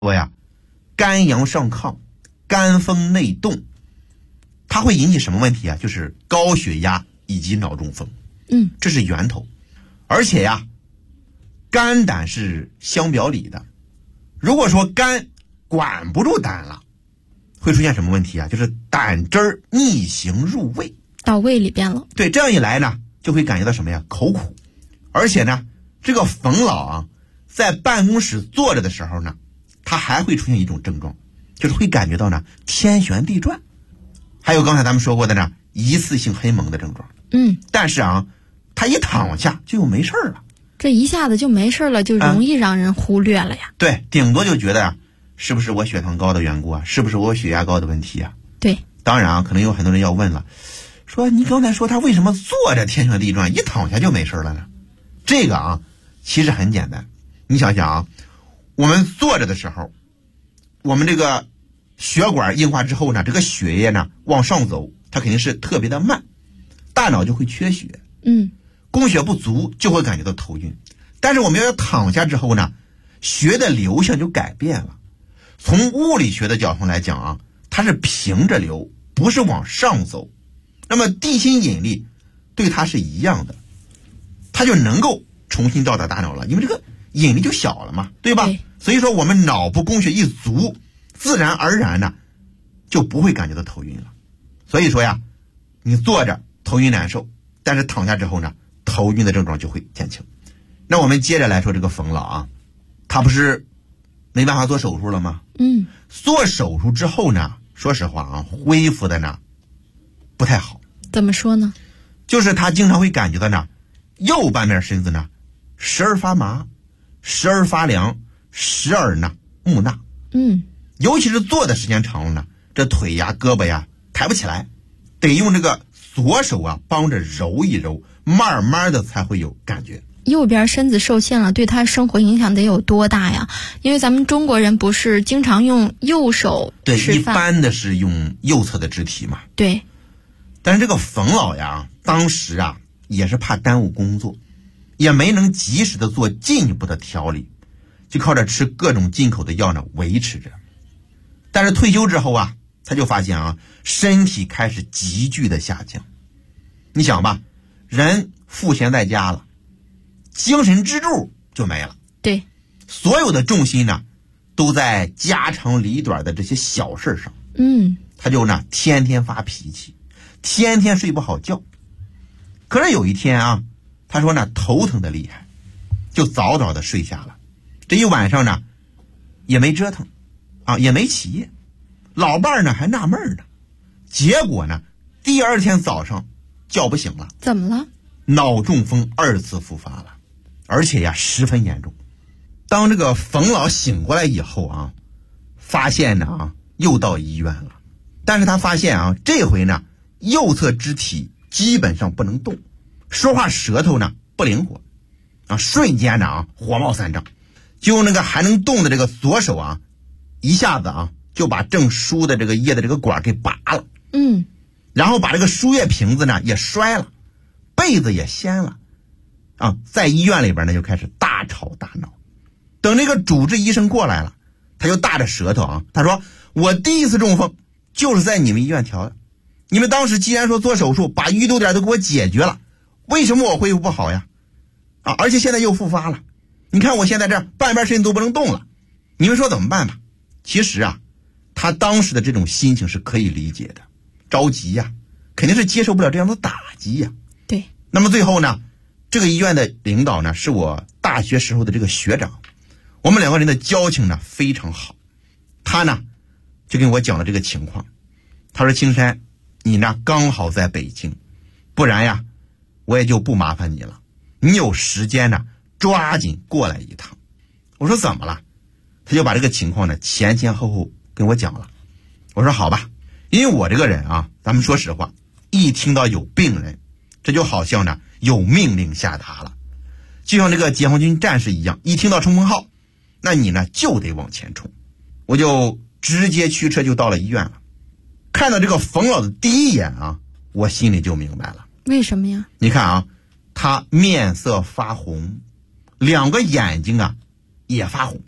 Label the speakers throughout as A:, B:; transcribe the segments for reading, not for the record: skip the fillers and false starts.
A: 说呀，肝阳上亢，肝风内动，它会引起什么问题啊？就是高血压以及脑中风。这是源头。而且呀，肝胆是相表里的，如果说肝管不住胆了，会出现什么问题啊？就是胆汁儿逆行入胃，
B: 到胃里边了。
A: 对，这样一来呢，就会感觉到什么呀？口苦。而且呢，这个冯老啊，在办公室坐着的时候呢，他还会出现一种症状，就是会感觉到呢天旋地转，还有刚才咱们说过的呢一次性黑蒙的症状。但是啊，他一躺下就又没事了，
B: 这一下子就没事了，就容易让人忽略了呀。
A: 对，顶多就觉得是不是我血糖高的缘故啊？是不是我血压高的问题啊？
B: 对，
A: 当然啊，可能有很多人要问了，说你刚才说他为什么坐着天旋地转，一躺下就没事了呢？这个啊，其实很简单。你想想啊，我们坐着的时候，我们这个血管硬化之后呢，这个血液呢往上走，它肯定是特别的慢，大脑就会缺血，供血不足就会感觉到头晕。但是我们要躺下之后呢，血的流向就改变了。从物理学的角度来讲啊，它是平着流，不是往上走。那么地心引力对它是一样的，它就能够重新到达大脑了，因为这个引力就小了嘛，对吧？所以说我们脑部供血一足，自然而然呢就不会感觉到头晕了。所以说呀，你坐着头晕难受，但是躺下之后呢，头晕的症状就会减轻。那我们接着来说这个冯老啊，他不是没办法做手术了吗？做手术之后呢，说实话啊，恢复的呢不太好。
B: 怎么说呢？
A: 就是他经常会感觉到呢，右半边身子呢时而发麻，时而发凉，时而呢木讷。尤其是坐的时间长了呢，这腿呀胳膊呀抬不起来，得用这个左手啊帮着揉一揉，慢慢的才会有感觉。
B: 右边身子受限了，对他生活影响得有多大呀？因为咱们中国人不是经常用右手吃饭，
A: 对，一般的是用右侧的肢体嘛。
B: 对。
A: 但是这个冯老呀，当时啊也是怕耽误工作，也没能及时的做进一步的调理，就靠着吃各种进口的药呢维持着。但是退休之后啊，他就发现啊，身体开始急剧的下降。你想吧，人赋闲在家了，精神支柱就没了。
B: 对，
A: 所有的重心呢都在家长里短的这些小事上。他就呢天天发脾气，天天睡不好觉。可是有一天啊，他说呢头疼的厉害，就早早的睡下了。这一晚上呢也没折腾啊，也没起夜。老伴儿呢还纳闷呢，结果呢第二天早上叫不醒了。
B: 怎么了？
A: 脑中风2次复发了，而且呀十分严重。当这个冯老醒过来以后啊，发现呢又到医院了。但是他发现啊，这回呢右侧肢体基本上不能动，说话舌头呢不灵活啊，瞬间呢火冒三丈，就用那个还能动的这个左手啊，一下子啊就把正输的这个液的这个管给拔了。然后把这个输液瓶子呢也摔了，被子也掀了啊，在医院里边呢就开始大吵大闹。等这个主治医生过来了，他就大着舌头啊，他说我第一次中风就是在你们医院调的，你们当时既然说做手术把淤堵点都给我解决了，为什么我恢复不好呀？啊，而且现在又复发了，你看我现在这半边身子都不能动了，你们说怎么办吧？其实啊，他当时的这种心情是可以理解的，着急呀，肯定是接受不了这样的打击呀。
B: 对。
A: 那么最后呢，这个医院的领导呢是我大学时候的这个学长，我们两个人的交情呢非常好。他呢就跟我讲了这个情况，他说青山，你呢刚好在北京，不然呀我也就不麻烦你了，你有时间呢抓紧过来一趟。我说怎么了？他就把这个情况呢前前后后跟我讲了。我说好吧，因为我这个人啊，咱们说实话，一听到有病人，这就好像呢有命令下达了，就像这个解放军战士一样，一听到冲锋号，那你呢就得往前冲。我就直接驱车就到了医院了。看到这个冯老的第一眼啊，我心里就明白了。
B: 为什么呀？
A: 你看啊，他面色发红，两个眼睛啊也发红，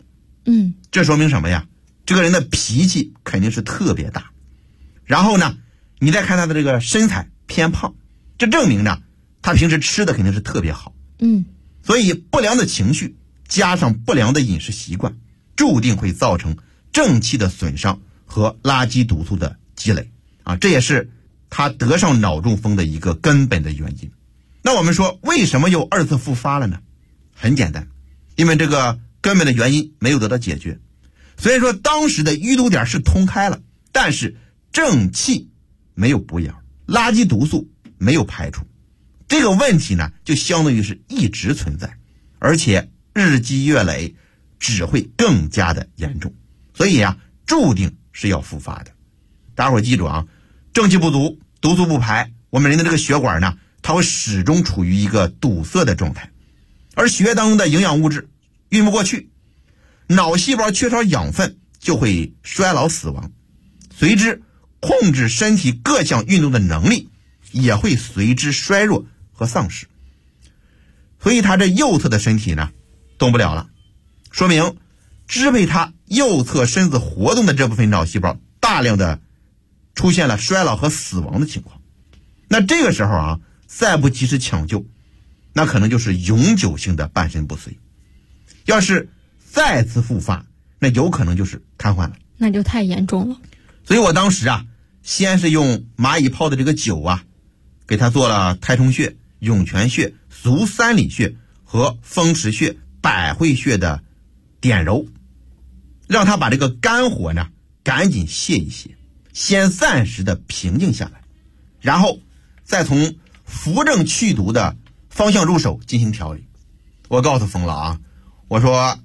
A: 这说明什么呀？这个人的脾气肯定是特别大。然后呢，你再看他的这个身材偏胖，这证明呢，他平时吃的肯定是特别好。所以不良的情绪加上不良的饮食习惯，注定会造成正气的损伤和垃圾毒素的积累啊，这也是他得上脑中风的一个根本的原因。那我们说为什么又2次复发了呢？很简单，因为这个根本的原因没有得到解决。虽然说当时的淤堵点是通开了，但是正气没有补养，垃圾毒素没有排出，这个问题呢就相当于是一直存在，而且日积月累只会更加的严重，所以啊注定是要复发的。大家伙记住啊，正气不足，毒素不排，我们人的这个血管呢，它会始终处于一个堵塞的状态，而血液当中的营养物质运不过去，脑细胞缺少养分就会衰老死亡，随之控制身体各项运动的能力也会随之衰弱和丧失。所以他这右侧的身体呢动不了了，说明支配他右侧身子活动的这部分脑细胞大量的出现了衰老和死亡的情况。那这个时候啊，再不及时抢救，那可能就是永久性的半身不遂。要是再次复发，那有可能就是瘫痪了，
B: 那就太严重了。
A: 所以我当时啊，先是用蚂蚁泡的这个酒啊，给他做了太冲穴、涌泉穴、足三里穴和风池穴、百会穴的点揉，让他把这个肝火呢赶紧泄一泄，先暂时的平静下来，然后再从扶正祛毒的方向入手进行调理。我告诉冯老啊，我说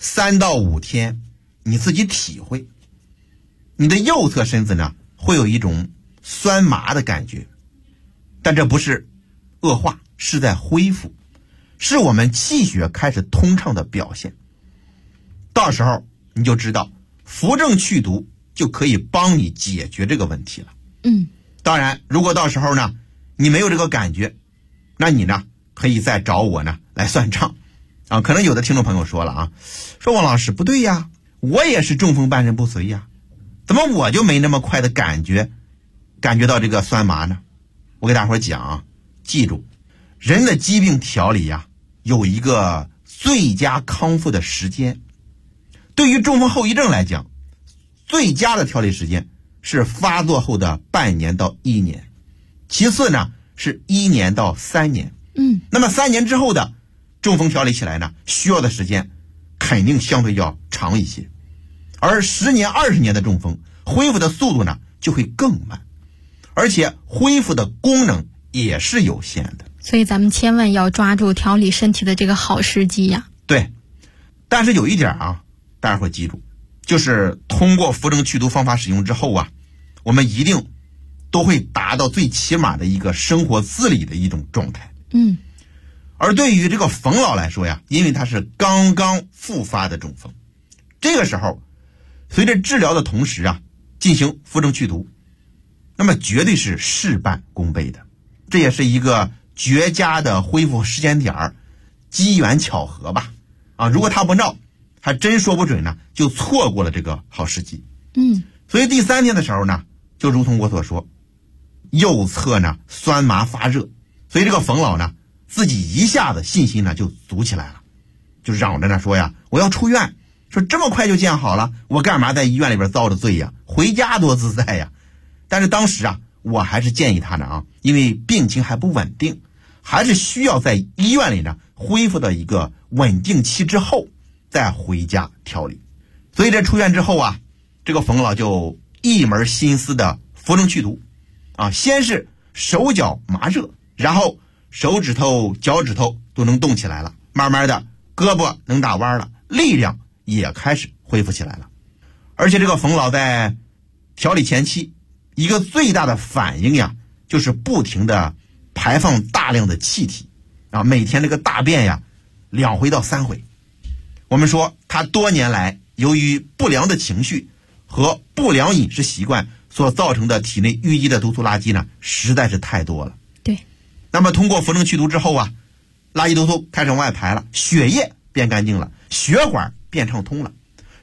A: 3到5天你自己体会，你的右侧身子呢会有一种酸麻的感觉，但这不是恶化，是在恢复，是我们气血开始通畅的表现。到时候你就知道扶正祛毒就可以帮你解决这个问题了。当然如果到时候呢你没有这个感觉，那你呢可以再找我呢来算账啊。可能有的听众朋友说了啊，说王老师不对呀，我也是中风半身不遂呀，怎么我就没那么快的感觉到这个酸麻呢？我给大伙儿讲啊，记住，人的疾病调理呀，有一个最佳康复的时间。对于中风后遗症来讲，最佳的调理时间是发作后的半年到1年，其次呢是1年到3年。那么3年之后的中风调理起来呢，需要的时间肯定相对要长一些，而10年、20年的中风恢复的速度呢就会更慢，而且恢复的功能也是有限的。
B: 所以咱们千万要抓住调理身体的这个好时机呀。
A: 对，但是有一点啊，大家伙记住，就是通过扶正祛毒方法使用之后啊，我们一定都会达到最起码的一个生活自理的一种状态。而对于这个冯老来说呀，因为他是刚刚复发的中风，这个时候随着治疗的同时啊，进行扶正祛毒，那么绝对是事半功倍的。这也是一个绝佳的恢复时间点，机缘巧合吧。如果他不闹，还真说不准呢，就错过了这个好时机。所以第3天的时候呢，就如同我所说，右侧呢酸麻发热，所以这个冯老呢自己一下子信心呢就足起来了，就嚷着呢说呀，我要出院，说这么快就见好了，我干嘛在医院里边遭着罪呀，回家多自在呀。但是当时啊，我还是建议他呢啊，因为病情还不稳定，还是需要在医院里呢恢复到一个稳定期之后再回家调理。所以这出院之后啊，这个冯老就一门心思的扶正祛毒啊，先是手脚麻热，然后手指头、脚趾头都能动起来了，慢慢的胳膊能打弯了，力量也开始恢复起来了。而且这个冯老在调理前期一个最大的反应呀，就是不停的排放大量的气体啊，每天这个大便呀2回到3回。我们说他多年来由于不良的情绪和不良饮食习惯所造成的体内淤积的毒素垃圾呢，实在是太多了。
B: 对，
A: 那么通过扶正祛毒之后啊，垃圾毒素开始往外排了，血液变干净了，血管变畅通了，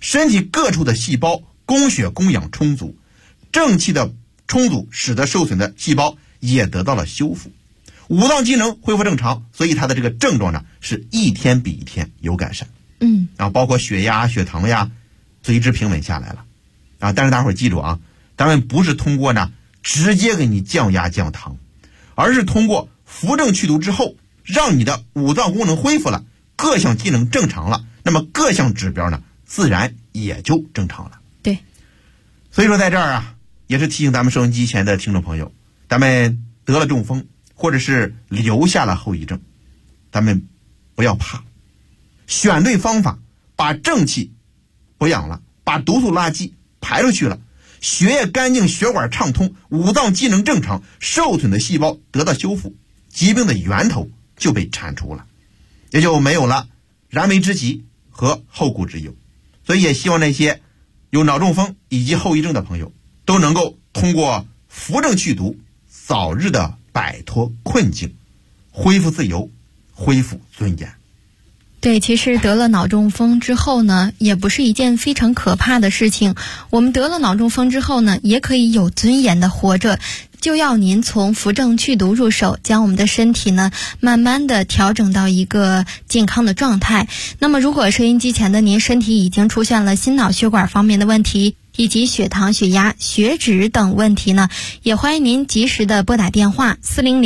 A: 身体各处的细胞供血供氧充足，正气的充足使得受损的细胞也得到了修复，五脏机能恢复正常，所以它的这个症状呢是一天比一天有改善。然后包括血压血糖呀随之平稳下来了啊。但是大伙儿记住啊，咱们不是通过呢直接给你降压降糖，而是通过扶正祛毒之后，让你的五脏功能恢复了，各项机能正常了，那么各项指标呢自然也就正常了。
B: 对，
A: 所以说在这儿啊，也是提醒咱们收音机前的听众朋友，咱们得了中风或者是留下了后遗症，咱们不要怕，选对方法，把正气补养了，把毒素垃圾排出去了，血液干净，血管畅通，五脏机能正常，受损的细胞得到修复，疾病的源头就被铲除了，也就没有了燃眉之急和后顾之忧。所以也希望那些有脑中风以及后遗症的朋友都能够通过扶正祛毒，早日的摆脱困境，恢复自由，恢复尊严。
B: 对，其实得了脑中风之后呢，也不是一件非常可怕的事情。我们得了脑中风之后呢，也可以有尊严的活着。就要您从扶正祛毒入手，将我们的身体呢慢慢的调整到一个健康的状态。那么如果收音机前的您身体已经出现了心脑血管方面的问题，以及血糖、血压、血脂等问题呢，也欢迎您及时的拨打电话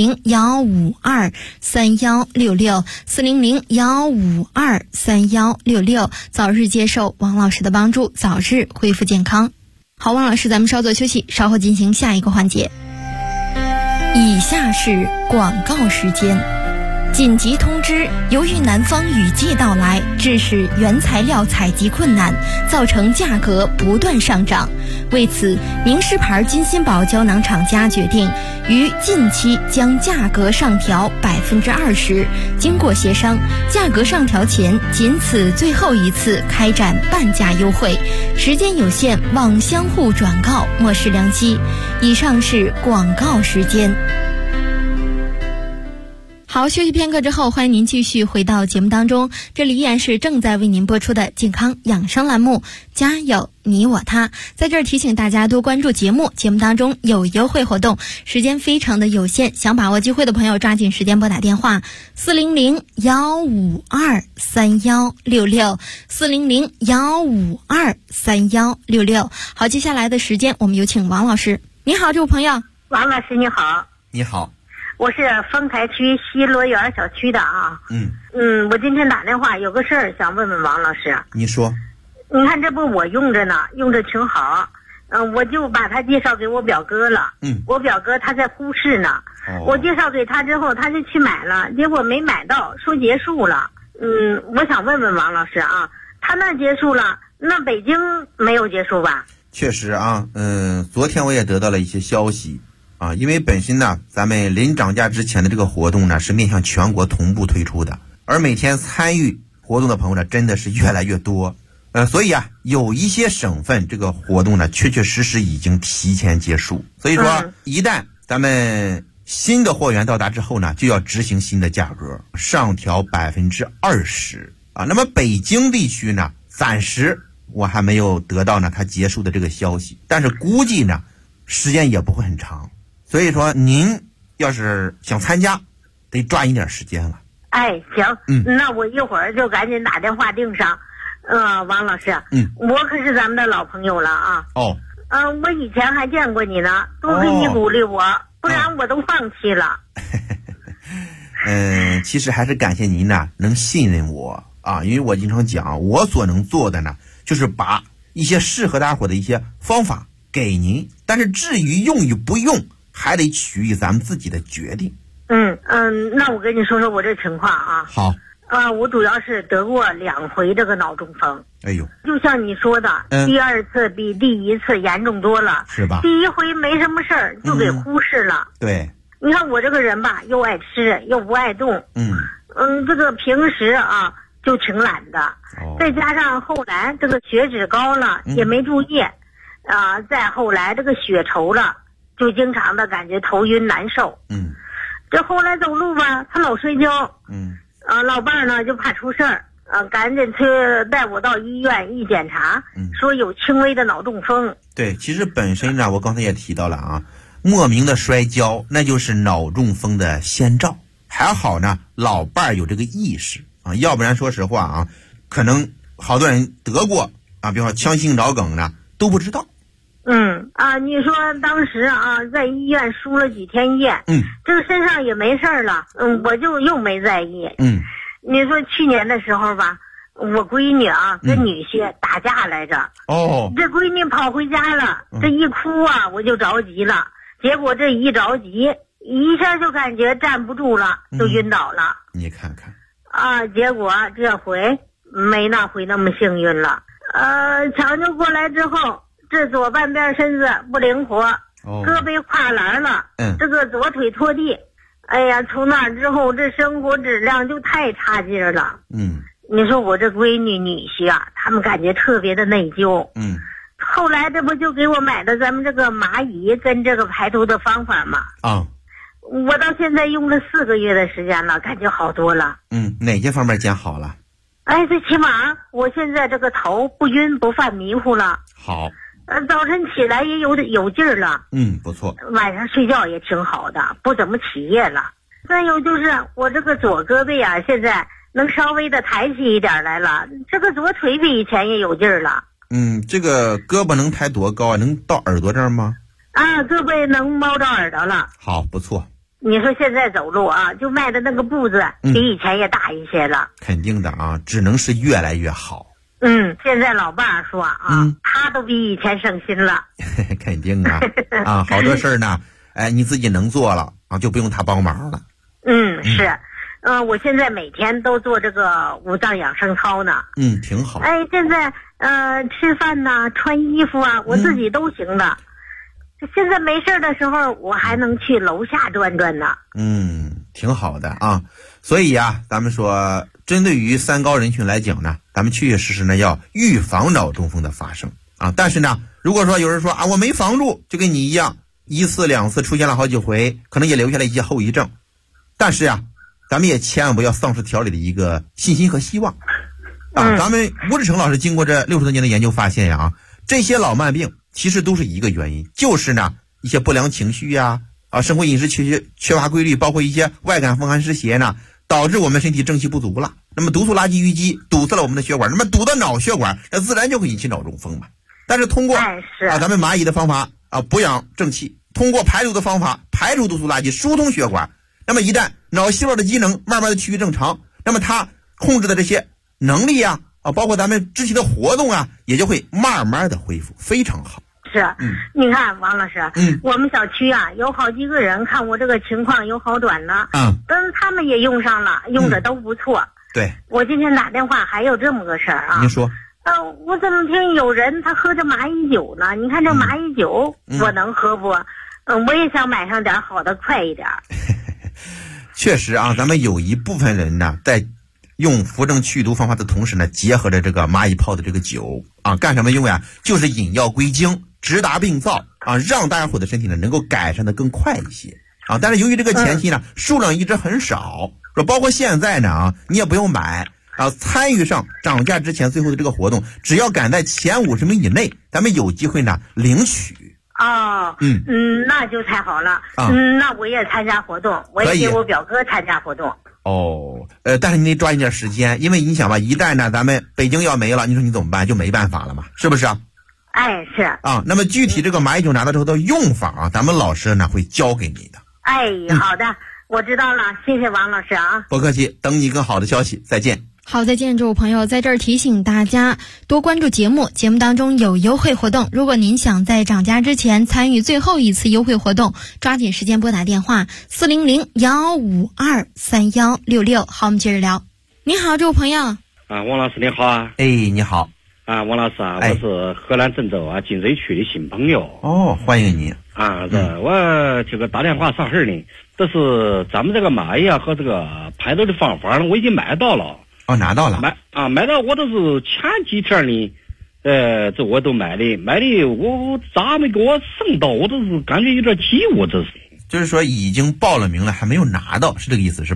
B: 400-152-3166，400-152-3166，早日接受王老师的帮助，早日恢复健康。好，王老师，咱们稍作休息，稍后进行下一个环节。以下是广告时间。紧急通知，由于南方雨季到来，致使原材料采集困难，造成价格不断上涨。为此，名狮牌金鑫宝胶囊厂家决定于近期将价格上调20%，经过协商，价格上调前仅此最后一次开展半价优惠，时间有限，望相互转告，莫失良机。以上是广告时间。好，休息片刻之后，欢迎您继续回到节目当中，这里依然是正在为您播出的健康养生栏目，家有你我他。在这儿提醒大家多关注节目，节目当中有优惠活动，时间非常的有限，想把握机会的朋友抓紧时间拨打电话400-152-3166，400-152-3166。好，接下来的时间我们有请王老师。你好，这位朋友。
C: 王老师你好。
A: 你好。
C: 我是丰台区西罗园小区的啊。我今天打电话有个事儿想问问王老师。
A: 你说。
C: 你看这不我用着呢，用着挺好。我就把他介绍给我表哥了。我表哥他在呼市呢。我介绍给他之后，他就去买了，结果没买到，说结束了。我想问问王老师啊，他那结束了，那北京没有结束吧？
A: 确实啊，昨天我也得到了一些消息。因为本身呢，咱们临涨价之前的这个活动呢，是面向全国同步推出的，而每天参与活动的朋友呢，真的是越来越多。所以啊，有一些省份这个活动呢，确确实实已经提前结束。所以说，一旦咱们新的货源到达之后呢，就要执行新的价格，上调20%啊。那么北京地区呢，暂时我还没有得到呢它结束的这个消息，但是估计呢，时间也不会很长。所以说您要是想参加，得抓紧点时间了。
C: 哎，行，那我一会儿就赶紧打电话订上。王老师，我可是咱们的老朋友了啊。我以前还见过你呢，多给你鼓励我，不然我都放弃了。
A: 其实还是感谢您呢，能信任我啊，因为我经常讲，我所能做的呢，就是把一些适合大伙的一些方法给您，但是至于用与不用，还得取于咱们自己的决定。
C: 那我跟你说说我这情况啊。
A: 好。
C: 我主要是得过2回这个脑中风。
A: 哎呦，
C: 就像你说的，第二次比第一次严重多了，
A: 是吧？
C: 第一回没什么事儿，就给忽视了。
A: 对。
C: 你看我这个人吧，又爱吃又不爱动。这个平时啊就挺懒的。再加上后来这个血脂高了，也没注意。再后来这个血稠了，就经常的感觉头晕难受。这后来走路吧，他老摔跤。老伴儿呢就怕出事儿， 赶紧带我到医院一检查，说有轻微的脑中风。
A: 对，其实本身呢，我刚才也提到了啊，莫名的摔跤那就是脑中风的先兆。还好呢，老伴儿有这个意识啊，要不然说实话啊，可能好多人得过啊，比如说腔性脑梗呢都不知道。
C: 你说当时啊，在医院输了几天液，这个身上也没事了，我就又没在意。你说去年的时候吧，我闺女啊跟女婿打架来着。这闺女跑回家了，这一哭啊我就着急了，结果这一着急一下就感觉站不住了，就晕倒了。
A: 你看看
C: 啊，结果这回没那回那么幸运了。抢救过来之后，这左半边身子不灵活，胳膊跨栏了，这个左腿拖地。哎呀，从那之后这生活质量就太差劲了。你说我这闺女女婿啊，他们感觉特别的内疚。后来这不就给我买的咱们这个蚂蚁跟这个排毒的方法吗？我到现在用了4个月的时间了，感觉好多了。
A: 哪些方面见好了？
C: 最起码我现在这个头不晕不犯迷糊了。
A: 好。
C: 早晨起来也有劲儿了。
A: 不错。
C: 晚上睡觉也挺好的，不怎么起夜了。再有就是我这个左胳膊啊，现在能稍微的抬起一点来了，这个左腿比以前也有劲儿了。
A: 这个胳膊能抬多高啊？能到耳朵这儿吗？
C: 胳膊能摸到耳朵了。
A: 好，不错。
C: 你说现在走路啊，就迈的那个步子比以前也大一些了。
A: 肯定的啊，只能是越来越好。
C: 现在老爸说啊，他都比以前省心了。
A: 肯定啊，好多事儿呢，你自己能做了啊，就不用他帮忙了。
C: 是，我现在每天都做这个五脏养生操呢。
A: 挺好。
C: 现在吃饭呐、穿衣服啊，我自己都行的。现在没事的时候，我还能去楼下转转呢。
A: 挺好的啊。所以啊，咱们说，针对于三高人群来讲呢，咱们确确实实呢要预防脑中风的发生啊。但是呢，如果说有人说啊，我没防住，就跟你一样，1次2次出现了好几回，可能也留下了一些后遗症。但是啊，咱们也千万不要丧失调理的一个信心和希望啊。咱们吴志成老师经过这60多年的研究发现呀，这些老慢病其实都是一个原因，就是呢一些不良情绪呀，生活饮食缺乏规律，包括一些外感风寒湿邪呢，导致我们身体正气不足了。那么毒素垃圾淤积堵塞了我们的血管，那么堵到脑血管，那自然就会引起脑中风嘛。但是通过咱们蚂蚁的方法补养正气，通过排毒的方法排除毒素垃圾，疏通血管，那么一旦脑细胞的机能慢慢的趋于正常，那么它控制的这些能力啊，包括咱们肢体的活动啊，也就会慢慢的恢复，非常好。
C: 是，你看王老师，我们小区啊有好几个人看我这个情况有好转了，他们也用上了，用的都不错。
A: 对，
C: 我今天打电话还有这么个事儿啊。
A: 您说。
C: 我怎么听有人他喝着蚂蚁酒呢？你看这蚂蚁酒，我能喝不？我也想买上点好的，快一点。
A: 确实啊，咱们有一部分人呢，在用扶正祛毒方法的同时呢，结合着这个蚂蚁泡的这个酒啊，干什么用呀？就是引药归经，直达病灶啊，让大家伙的身体呢能够改善的更快一些啊。但是由于这个前期呢数量一直很少，说包括现在呢你也不用买啊，参与上涨价之前最后的这个活动，只要赶在前50名以内，咱们有机会呢领取。
C: 那就太好了。那我也参加活动，我也给我表哥参加活动。
A: 但是你得抓紧点时间，因为你想吧，一旦呢咱们北京要没了，你说你怎么办？就没办法了嘛，是不是啊？
C: 是
A: 啊。那么具体这个蚂蚁酒拿到之后的用法啊，咱们老师呢会教给你的。
C: 好的，我知道了，谢谢王老师啊。
A: 不客气，等你更好的消息，再见。
B: 好，再见，诸位朋友，在这儿提醒大家多关注节目，节目当中有优惠活动，如果您想在涨价之前参与最后一次优惠活动，抓紧时间拨打电话400-152-3166。好，我们接着聊。你好，诸位朋友。
D: 王老师你好啊。
A: 你好。
D: 王老师啊，我是河南郑州金水区的新朋友。
A: 欢迎你。
D: 我这个打电话啥事呢？这是咱们这个蚂蚁和这个排毒的方法呢，我已经买到了。
A: 拿到了。
D: 买到，我都是前几天呢，这我都买的，我咋没给我送到？我都是感觉有点急，我这是。
A: 就是说已经报了名了，还没有拿到，是这个意思是吧？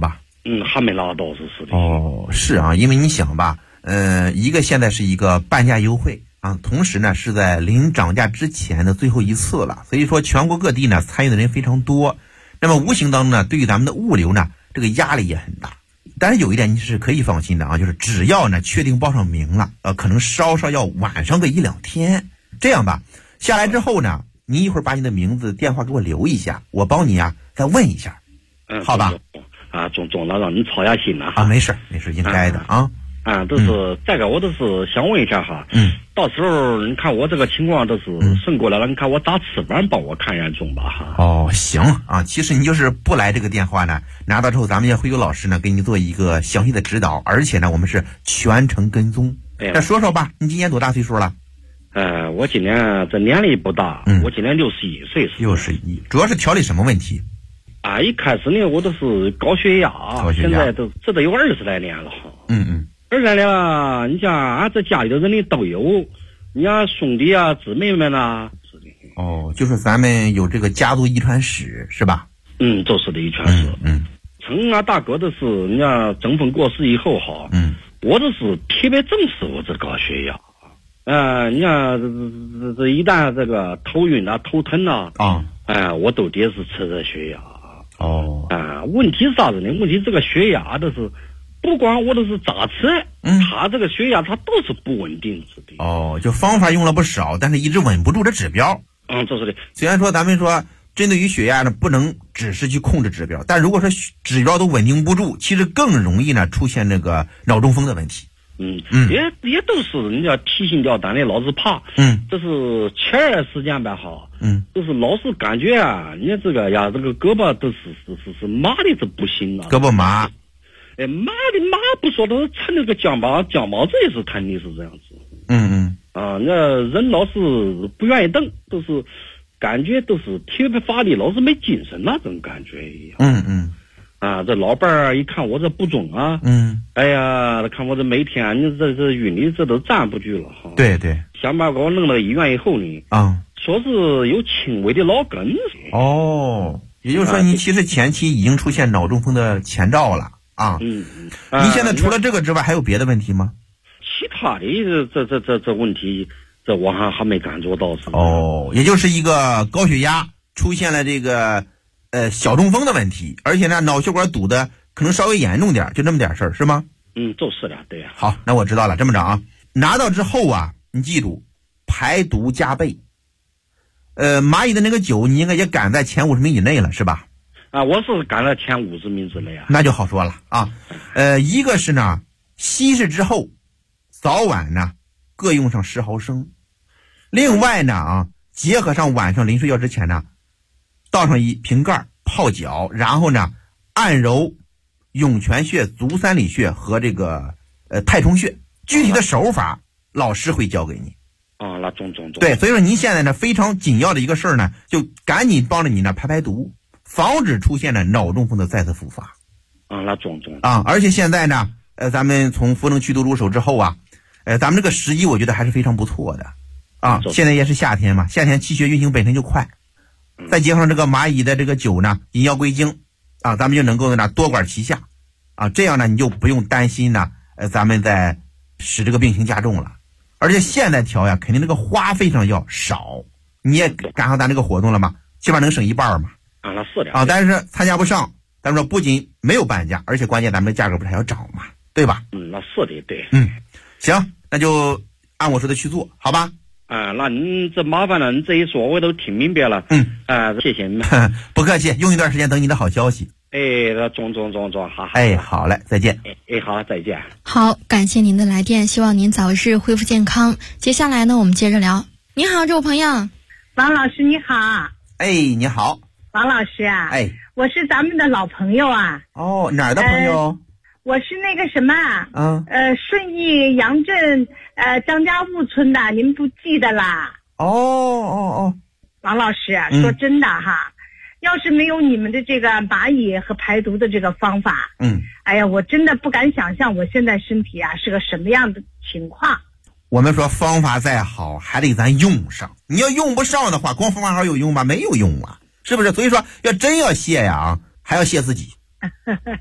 D: 还没拿到是的。
A: 哦，是啊，因为你想吧，一个现在是一个半价优惠啊，同时呢是在临涨价之前的最后一次了，所以说全国各地呢参与的人非常多，那么无形当中呢，对于咱们的物流呢，这个压力也很大。但是有一点你是可以放心的啊，就是只要呢确定报上名了，可能稍稍要晚上个1-2天。这样吧，下来之后呢，你一会儿把你的名字电话给我留一下，我帮你啊再问一下，好吧？
D: 总了让你操下心了哈。
A: 没事，应该的啊。
D: 都是再个我都是想问一下哈，到时候你看我这个情况都是顺过来了，你看我打值班帮我看严重吧哈。
A: 哦，行啊，其实你就是不来这个电话呢，拿到之后咱们也会有老师呢给你做一个详细的指导，而且呢我们是全程跟踪。那说说吧，你今年多大岁数了？
D: 我今年这年龄不大，我今年61岁。
A: 61，主要是调理什么问题？
D: 一开始呢我都是高血压，现在都这得有20来年了哈。20来年了，你像俺这家里头人里都有，你像兄弟啊、姊妹们啊，是的。
A: 哦，就是咱们有这个家族遗传史是吧？
D: 就是的遗传史。从俺大哥都是，你像中风过世以后哈，我都是特别重视我这高血压。你看这一旦这个头晕啊、头疼啊，我都得是吃这血压。问题是啥子呢？问题这个血压都是。不管我都是咋吃，他这个血压他都是不稳定的。
A: 就方法用了不少，但是一直稳不住这指标。
D: 这是的。
A: 虽然说咱们说针对于血压呢，不能只是去控制指标，但如果说指标都稳定不住，其实更容易呢出现那个脑中风的问题。
D: 也都是人家提心吊胆的，老是怕。这是前段时间吧哈。就是老是感觉啊，你这个呀，这个胳膊都是麻的这不行了。
A: 胳膊麻。
D: 麻不说，都是撑那个肩膀子也是疼的，是这样子。那人老是不愿意动，都是感觉都是特别乏力，老是没精神那种感觉一样。这老伴儿一看我这不中啊，哎呀，看我这每天你这晕的这都站不住了哈。
A: 对，
D: 想把我弄到医院以后呢，说是有轻微的脑梗。
A: 也就是说你其实前期已经出现脑中风的前兆了。你现在除了这个之外还有别的问题吗？
D: 其他的这问题，这我还没感觉到。
A: 也就是一个高血压出现了这个小中风的问题，而且呢脑血管堵的可能稍微严重点，就这么点事儿是吗？
D: 就是的，对。
A: 好，那我知道了。这么着啊，拿到之后啊，你记住排毒加倍。蚂蚁的那个酒你应该也赶在前50名以内了是吧？
D: 我是赶了前50名之内啊。
A: 那就好说了啊。一个是呢，稀释之后，早晚呢各用上10毫升。另外呢结合上晚上临睡觉之前呢，倒上一瓶盖泡脚，然后呢按揉涌泉穴、足三里穴和这个太冲穴。具体的手法老师会教给你。
D: 那中。
A: 对，所以说您现在呢非常紧要的一个事儿呢，就赶紧帮着你呢排毒。防止出现了脑中风的再次复发。
D: 那中
A: 而且现在呢，咱们从氟能祛毒入手之后啊，咱们这个时机我觉得还是非常不错的现在也是夏天嘛，夏天气血运行本身就快，再结合上这个蚂蚁的这个酒呢，引药归经咱们就能够呢多管齐下这样呢你就不用担心呢咱们在使这个病情加重了。而且现在调呀，肯定这个花费上要少，你也赶上咱这个活动了嘛，起码能省一半嘛。
D: 那是的
A: 但是参加不上，咱们说不仅没有半价，而且关键咱们的价格不是还要涨嘛，对吧？
D: 那是的，对。
A: 行，那就按我说的去做，好吧？
D: 那您这麻烦了，您这一说我都听明白了。谢谢您。
A: 不客气，用一段时间等你的好消息。
D: 中，好。
A: 好嘞，再见。
D: 好，再见。
B: 好，感谢您的来电，希望您早日恢复健康。接下来呢，我们接着聊。你好，这位朋友。
C: 王老师你好。
A: 你好。
C: 王老师啊，我是咱们的老朋友啊。
A: 哪儿的朋友？
C: 我是那个什么顺义杨镇张家坞村的，您不记得啦？王老师说真的哈，要是没有你们的这个蚂蚁和排毒的这个方法，哎呀，我真的不敢想象我现在身体是个什么样的情况。
A: 我们说方法再好还得咱用上，你要用不上的话，光方法好有用吗？没有用啊，是不是？所以说真要谢呀还要谢自己。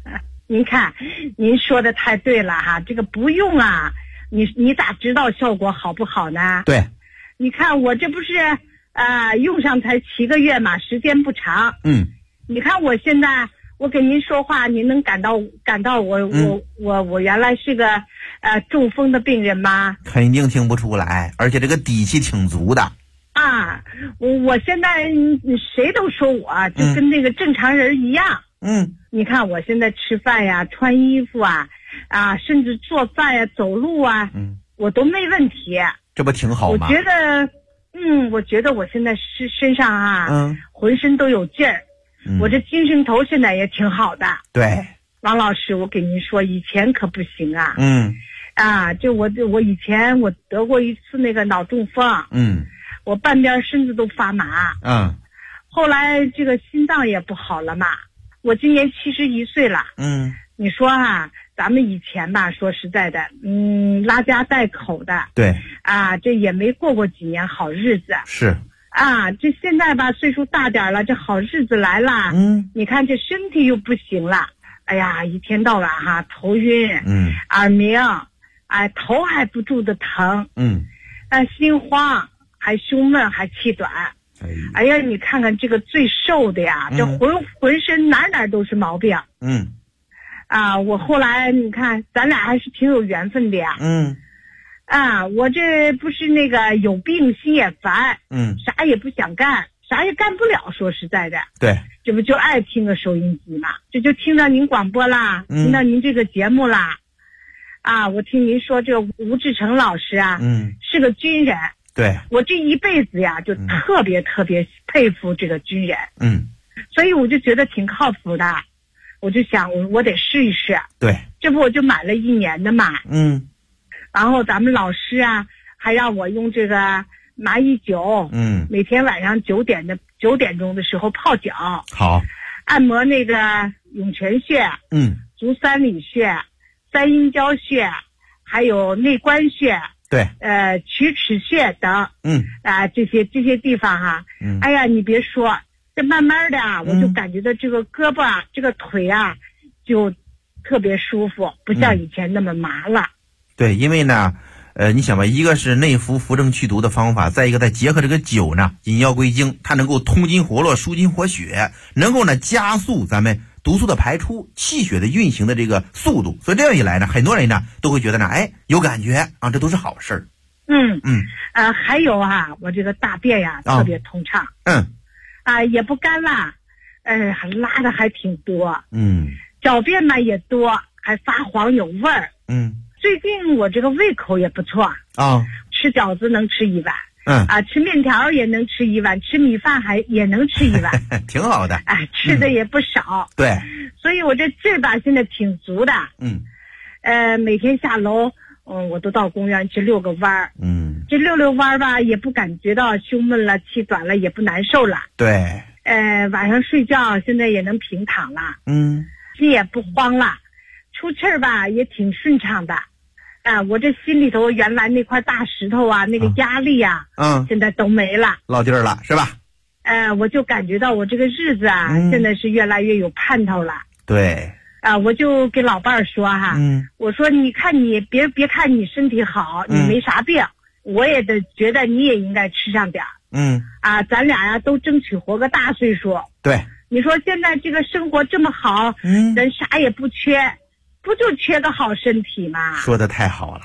C: 您看，您说的太对了哈，这个不用啊，你咋知道效果好不好呢？
A: 对，
C: 你看我这不是用上才7个月嘛，时间不长。你看我现在我跟您说话，您能感到我原来是个中风的病人吗？
A: 肯定听不出来，而且这个底气挺足的。
C: 我现在谁都说我就跟那个正常人一样。你看我现在吃饭呀、穿衣服甚至做饭呀、走路我都没问题。
A: 这不挺好吗？
C: 我觉得我现在身上浑身都有劲儿。我这精神头现在也挺好的。
A: 对，
C: 王老师，我跟您说，以前可不行啊。就我以前我得过一次那个脑中风。我半边身子都发麻。后来这个心脏也不好了嘛。我今年71岁了。你说咱们以前吧，说实在的，拉家带口的。对。这也没过几年好日子。是。这现在吧，岁数大点了，这好日子来了。你看这身体又不行了。哎呀，一天到晚头晕。耳鸣。头还不住的疼。心慌，还胸闷，还气短。哎呀，你看看这个最瘦的呀，这浑身哪都是毛病。我后来你看，咱俩还是挺有缘分的呀。我这不是那个有病心也烦。啥也不想干，啥也干不了。说实在的，对，这不就爱听个收音机嘛？这就听到您广播啦，听到您这个节目啦。我听您说这个吴志成老师是个军人。对，我这一辈子呀，就特别特别佩服这个军人。所以我就觉得挺靠谱的，我就想我得试一试。对，这不我就买了1年的嘛。然后咱们老师还让我用这个麻衣灸。每天晚上9点钟的时候泡脚。好，按摩那个涌泉穴。足三里穴、三阴交穴，还有内关穴。对，曲尺穴等。这些地方哎呀，你别说，这慢慢的我就感觉到这个胳膊这个腿就特别舒服，不像以前那么麻了。对，因为呢你想吧，一个是内服扶正祛毒的方法，再一个再结合这个灸呢，引药归经，它能够通筋活络、舒筋活血，能够呢加速咱们毒素的排出，气血的运行的这个速度。所以这样一来呢，很多人呢都会觉得呢，有感觉这都是好事儿。还有我这个大便特别通畅。也不干了，还拉的还挺多。小便呢也多，还发黄有味儿。最近我这个胃口也不错。吃饺子能吃1碗。吃面条也能吃1碗，吃米饭也能吃1碗。挺好的。吃的也不少。对。所以我这劲儿吧现在挺足的。每天下楼我都到公园去遛个弯儿。这遛弯儿吧，也不感觉到胸闷了、气短了，也不难受了。对。晚上睡觉现在也能平躺了。心也不慌了，出气儿吧也挺顺畅的。我这心里头原来那块大石头那个压力现在都没了，落地儿了，是吧？我就感觉到我这个日子现在是越来越有盼头了。对。我就给老伴儿说我说你看你别看你身体好，你没啥病，我也得觉得你也应该吃上点儿。咱俩都争取活个大岁数。对。你说现在这个生活这么好，人啥也不缺，不就缺个好身体吗？说的太好了。